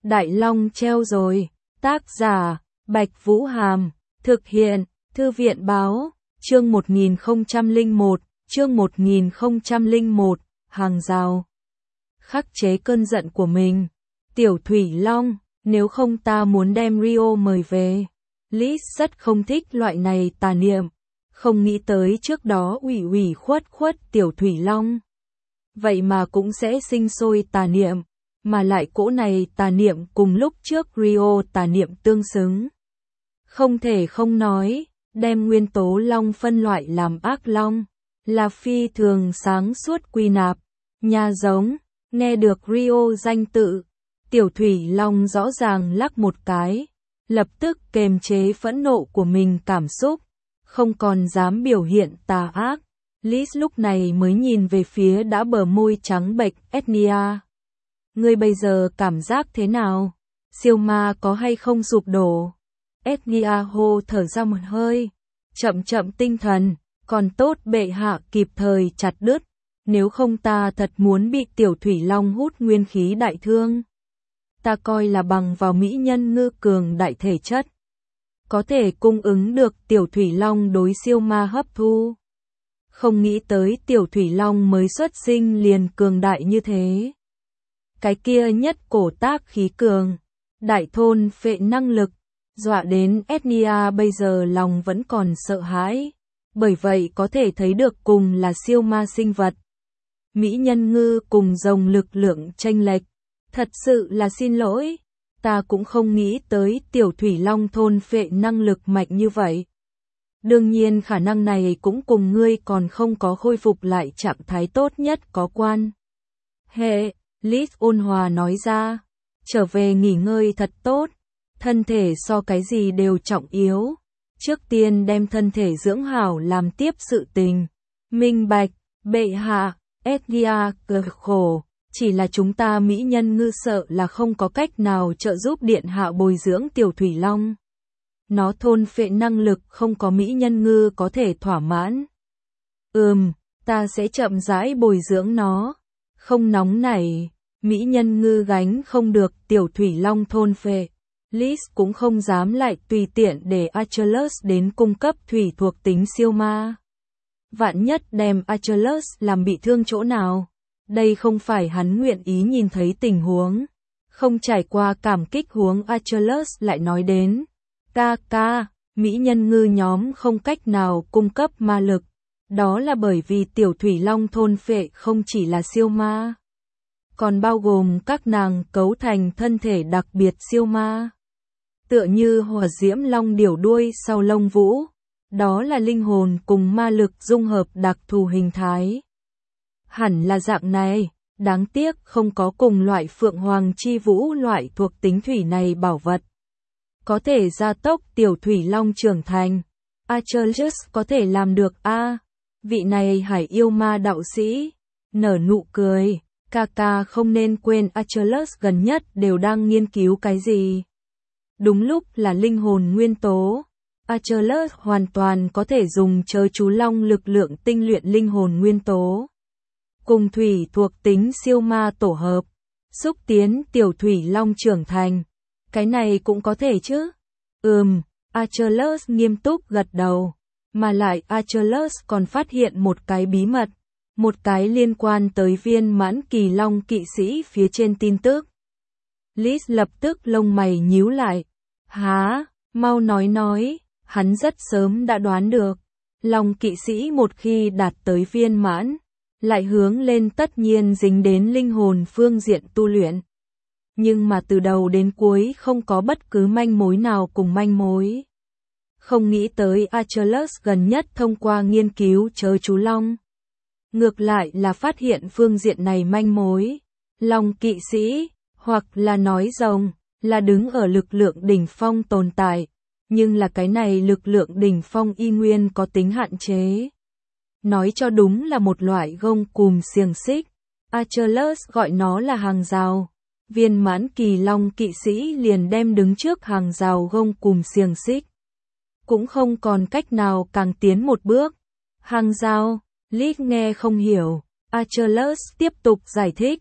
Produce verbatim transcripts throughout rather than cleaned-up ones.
Đại Long treo rồi. Tác giả, Bạch Vũ Hàm. Thực hiện, Thư viện Báo. Chương một nghìn không trăm lẻ một, chương một nghìn không trăm lẻ một, hàng rào. Khắc chế cơn giận của mình. Tiểu Thủy Long, nếu không ta muốn đem Rio mời về. Liz rất không thích loại này tà niệm. Không nghĩ tới trước đó ủy ủy khuất khuất Tiểu Thủy Long. Vậy mà cũng sẽ sinh sôi tà niệm. Mà lại cỗ này tà niệm cùng lúc trước Rio tà niệm tương xứng. Không thể không nói, đem nguyên tố long phân loại làm ác long, là phi thường sáng suốt quy nạp. Nhà giống, nghe được Rio danh tự, Tiểu Thủy Long rõ ràng lắc một cái, lập tức kềm chế phẫn nộ của mình cảm xúc, không còn dám biểu hiện tà ác. Liz lúc này mới nhìn về phía đã bờ môi trắng bệch Ethnia. Ngươi bây giờ cảm giác thế nào? Siêu ma có hay không sụp đổ? Ethnia hô thở ra một hơi, chậm chậm tinh thần, còn tốt bệ hạ kịp thời chặt đứt, nếu không ta thật muốn bị Tiểu Thủy Long hút nguyên khí đại thương. Ta coi là bằng vào mỹ nhân ngư cường đại thể chất, có thể cung ứng được Tiểu Thủy Long đối siêu ma hấp thu. Không nghĩ tới Tiểu Thủy Long mới xuất sinh liền cường đại như thế. Cái kia nhất cổ tác khí cường, đại thôn phệ năng lực, dọa đến Ethnia bây giờ lòng vẫn còn sợ hãi, bởi vậy có thể thấy được cùng là siêu ma sinh vật. Mỹ nhân ngư cùng rồng lực lượng chênh lệch, thật sự là xin lỗi, ta cũng không nghĩ tới Tiểu Thủy Long thôn phệ năng lực mạnh như vậy. Đương nhiên khả năng này cũng cùng ngươi còn không có khôi phục lại trạng thái tốt nhất có quan hệ. Liz ôn hòa nói ra, trở về nghỉ ngơi thật tốt, thân thể so cái gì đều trọng yếu, trước tiên đem thân thể dưỡng hảo làm tiếp sự tình. Minh bạch, bệ hạ, Ethnia cười khổ, chỉ là chúng ta mỹ nhân ngư sợ là không có cách nào trợ giúp điện hạ bồi dưỡng Tiểu Thủy Long. Nó thôn phệ năng lực không có mỹ nhân ngư có thể thỏa mãn. Ừm, ta sẽ chậm rãi bồi dưỡng nó. Không nóng nảy, mỹ nhân ngư gánh không được Tiểu Thủy Long thôn phệ. Liz cũng không dám lại tùy tiện để Achilles đến cung cấp thủy thuộc tính siêu ma. Vạn nhất đem Achilles làm bị thương chỗ nào, đây không phải hắn nguyện ý nhìn thấy tình huống. Không trải qua cảm kích huống Achilles lại nói đến, ca ca, mỹ nhân ngư nhóm không cách nào cung cấp ma lực. Đó là bởi vì Tiểu Thủy Long thôn phệ không chỉ là siêu ma, còn bao gồm các nàng cấu thành thân thể đặc biệt siêu ma. Tựa như hỏa diễm long điểu đuôi sau lông vũ, đó là linh hồn cùng ma lực dung hợp đặc thù hình thái. Hẳn là dạng này, đáng tiếc không có cùng loại Phượng Hoàng Chi Vũ loại thuộc tính thủy này bảo vật. Có thể gia tốc Tiểu Thủy Long trưởng thành. Achilles có thể làm được a à, vị này hải yêu ma đạo sĩ, nở nụ cười, ca ca không nên quên Achilles gần nhất đều đang nghiên cứu cái gì. Đúng lúc là linh hồn nguyên tố. Achilles hoàn toàn có thể dùng chớ chú long lực lượng tinh luyện linh hồn nguyên tố. Cùng thủy thuộc tính siêu ma tổ hợp, xúc tiến Tiểu Thủy Long trưởng thành. Cái này cũng có thể chứ? Ừm, Achilles nghiêm túc gật đầu. Mà lại Achilles còn phát hiện một cái bí mật, một cái liên quan tới viên mãn kỳ long kỵ sĩ phía trên tin tức. Liz lập tức lông mày nhíu lại. Há, mau nói nói, hắn rất sớm đã đoán được. Long kỵ sĩ một khi đạt tới viên mãn, lại hướng lên tất nhiên dính đến linh hồn phương diện tu luyện. Nhưng mà từ đầu đến cuối không có bất cứ manh mối nào cùng manh mối. Không nghĩ tới Achilles gần nhất thông qua nghiên cứu chớ chú long, ngược lại là phát hiện phương diện này manh mối. Long kỵ sĩ, hoặc là nói rồng, là đứng ở lực lượng đỉnh phong tồn tại, nhưng là cái này lực lượng đỉnh phong y nguyên có tính hạn chế. Nói cho đúng là một loại gông cùm xiềng xích. Achilles gọi nó là hàng rào. Viên mãn kỳ long kỵ sĩ liền đem đứng trước hàng rào gông cùm xiềng xích. Cũng không còn cách nào càng tiến một bước. Hàng rào, Liz nghe không hiểu. Achilles tiếp tục giải thích.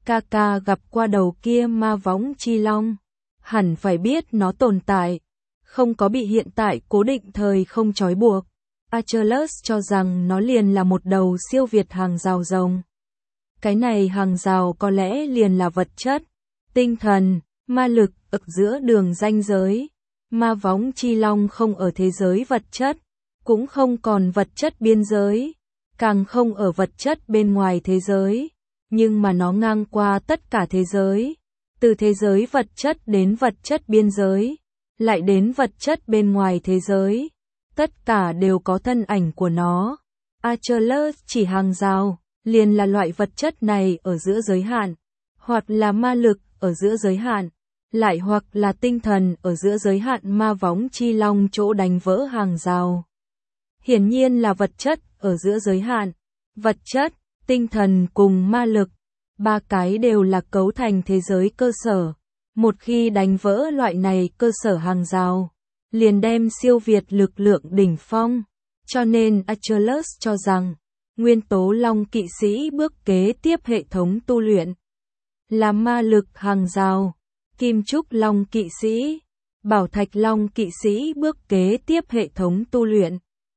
ca ca gặp qua đầu kia ma võng chi long, hẳn phải biết nó tồn tại, không có bị hiện tại cố định thời không trói buộc. Achilles cho rằng nó liền là một đầu siêu việt hàng rào rồng. Cái này hàng rào có lẽ liền là vật chất, tinh thần, ma lực ở giữa đường ranh giới. Ma võng chi long không ở thế giới vật chất, cũng không còn vật chất biên giới, càng không ở vật chất bên ngoài thế giới, nhưng mà nó ngang qua tất cả thế giới, từ thế giới vật chất đến vật chất biên giới, lại đến vật chất bên ngoài thế giới, tất cả đều có thân ảnh của nó. Achilles chỉ hàng rào, liền là loại vật chất này ở giữa giới hạn, hoặc là ma lực ở giữa giới hạn, lại hoặc là tinh thần ở giữa giới hạn. Ma võng chi long chỗ đánh vỡ hàng rào, hiển nhiên là vật chất ở giữa giới hạn. Vật chất, tinh thần cùng ma lực, ba cái đều là cấu thành thế giới cơ sở. Một khi đánh vỡ loại này cơ sở hàng rào, liền đem siêu việt lực lượng đỉnh phong. Cho nên Achilles cho rằng, nguyên tố long kỵ sĩ bước kế tiếp hệ thống tu luyện là ma lực hàng rào. Kim trúc long kỵ sĩ, bảo thạch long kỵ sĩ bước kế tiếp hệ thống tu luyện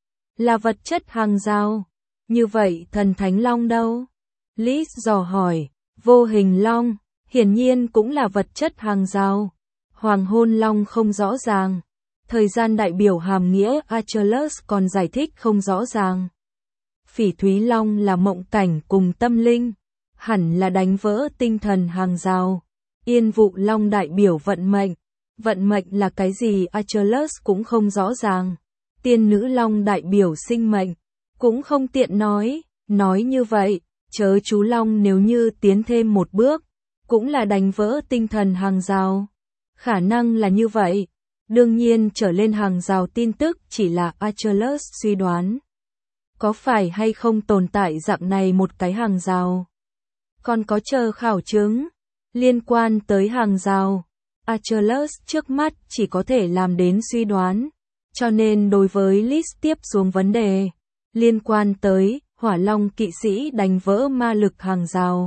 là vật chất hàng rào. Như vậy thần thánh long đâu? Lis dò hỏi. Vô hình long, hiển nhiên cũng là vật chất hàng rào. Hoàng hôn long không rõ ràng. Thời gian đại biểu hàm nghĩa Achilles còn giải thích không rõ ràng. Phỉ thúy long là mộng cảnh cùng tâm linh, hẳn là đánh vỡ tinh thần hàng rào. Yên vụ long đại biểu vận mệnh. Vận mệnh là cái gì Achilles cũng không rõ ràng. Tiên nữ long đại biểu sinh mệnh, cũng không tiện nói. Nói như vậy, chớ chú long nếu như tiến thêm một bước, cũng là đánh vỡ tinh thần hàng rào. Khả năng là như vậy. Đương nhiên trở lên hàng rào tin tức chỉ là Achilles suy đoán. Có phải hay không tồn tại dạng này một cái hàng rào? Còn có chờ khảo chứng liên quan tới hàng rào. Achilles trước mắt chỉ có thể làm đến suy đoán. Cho nên đối với Lis tiếp xuống vấn đề liên quan tới hỏa long kỵ sĩ đánh vỡ ma lực hàng rào,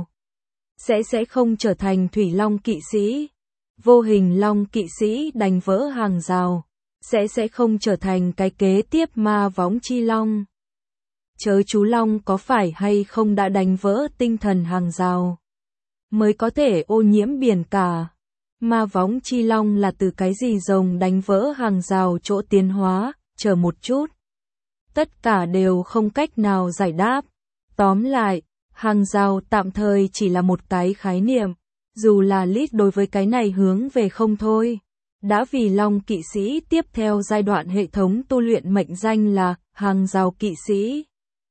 sẽ sẽ không trở thành thủy long kỵ sĩ. Vô hình long kỵ sĩ đánh vỡ hàng rào, sẽ sẽ không trở thành cái kế tiếp ma võng chi long. Chớ chú long có phải hay không đã đánh vỡ tinh thần hàng rào, mới có thể ô nhiễm biển cả. Ma võng chi long là từ cái gì rồng đánh vỡ hàng rào chỗ tiến hóa, chờ một chút. Tất cả đều không cách nào giải đáp. Tóm lại, hàng rào tạm thời chỉ là một cái khái niệm, dù là Lis đối với cái này hướng về không thôi. Đã vì long kỵ sĩ tiếp theo giai đoạn hệ thống tu luyện mệnh danh là hàng rào kỵ sĩ,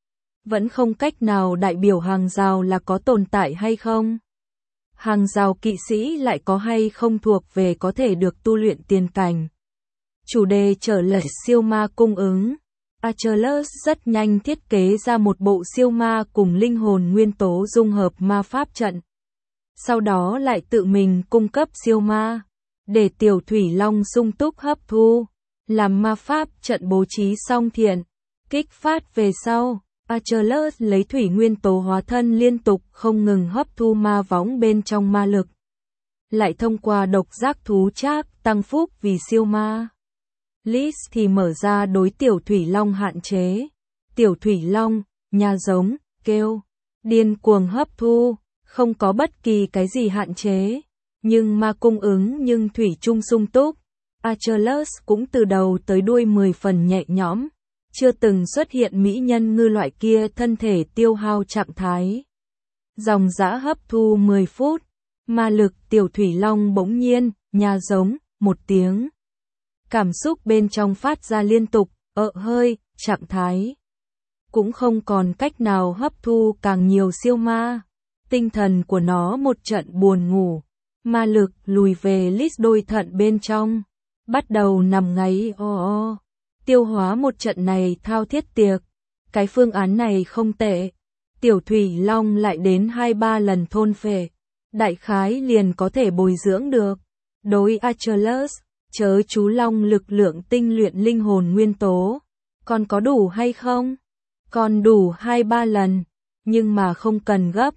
vẫn không cách nào đại biểu hàng rào là có tồn tại hay không. Hàng rào kỵ sĩ lại có hay không thuộc về có thể được tu luyện tiền cảnh. Chủ đề trở lại siêu ma cung ứng. Achilles rất nhanh thiết kế ra một bộ siêu ma cùng linh hồn nguyên tố dung hợp ma pháp trận. Sau đó lại tự mình cung cấp siêu ma, để tiểu thủy long sung túc hấp thu, làm ma pháp trận bố trí xong thiện. Kích phát về sau, Achilles lấy thủy nguyên tố hóa thân liên tục không ngừng hấp thu ma võng bên trong ma lực. Lại thông qua độc giác thú trác tăng phúc vì siêu ma. Lis thì mở ra đối tiểu thủy long hạn chế. Tiểu thủy long, nhà giống, kêu, điên cuồng hấp thu, không có bất kỳ cái gì hạn chế. Nhưng ma cung ứng nhưng thủy chung sung túc. Achilles cũng từ đầu tới đuôi mười phần nhẹ nhõm. Chưa từng xuất hiện mỹ nhân ngư loại kia thân thể tiêu hao trạng thái. Dòng dã hấp thu mười phút, ma lực tiểu thủy long bỗng nhiên, nhà giống, một tiếng. Cảm xúc bên trong phát ra liên tục, ợ hơi, trạng thái. Cũng không còn cách nào hấp thu càng nhiều siêu ma. Tinh thần của nó một trận buồn ngủ. Ma lực lùi về Lis đôi thận bên trong. Bắt đầu nằm ngáy o o. Tiêu hóa một trận này thao thiết tiệc. Cái phương án này không tệ. Tiểu thủy long lại đến hai ba lần thôn phệ. Đại khái liền có thể bồi dưỡng được. Đối Achilles, chớ chú long lực lượng tinh luyện linh hồn nguyên tố. Còn có đủ hay không? Còn đủ hai ba lần. Nhưng mà không cần gấp.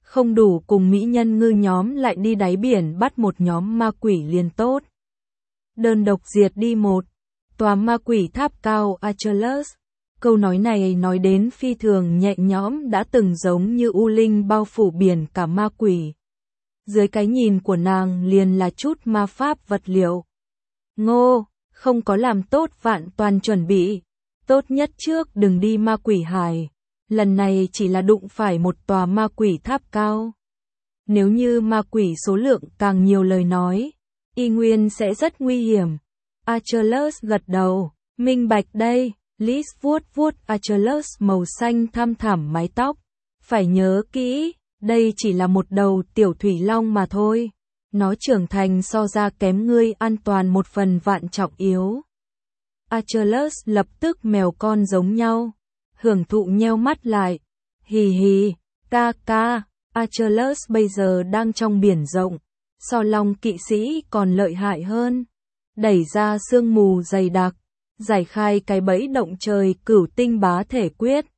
Không đủ cùng mỹ nhân ngư nhóm lại đi đáy biển bắt một nhóm ma quỷ liền tốt. Đơn độc diệt đi một tòa ma quỷ tháp cao Achilles. Câu nói này nói đến phi thường nhẹ nhõm, đã từng giống như u linh bao phủ biển cả ma quỷ. Dưới cái nhìn của nàng liền là chút ma pháp vật liệu. Ngô, không có làm tốt vạn toàn chuẩn bị. Tốt nhất trước đừng đi ma quỷ hải. Lần này chỉ là đụng phải một tòa ma quỷ tháp cao. Nếu như ma quỷ số lượng càng nhiều lời nói, y nguyên sẽ rất nguy hiểm. Achilles gật đầu, minh bạch đây. Liz vuốt vuốt Achilles màu xanh thăm thẳm mái tóc. Phải nhớ kỹ, đây chỉ là một đầu tiểu thủy long mà thôi. Nó trưởng thành so ra kém ngươi an toàn một phần vạn trọng yếu. Achilles lập tức mèo con giống nhau. Hưởng thụ nheo mắt lại. Hì hì, ca ca, Achilles bây giờ đang trong biển rộng. So long kỵ sĩ còn lợi hại hơn. Đẩy ra sương mù dày đặc. Giải khai cái bẫy động trời cửu tinh bá thể quyết.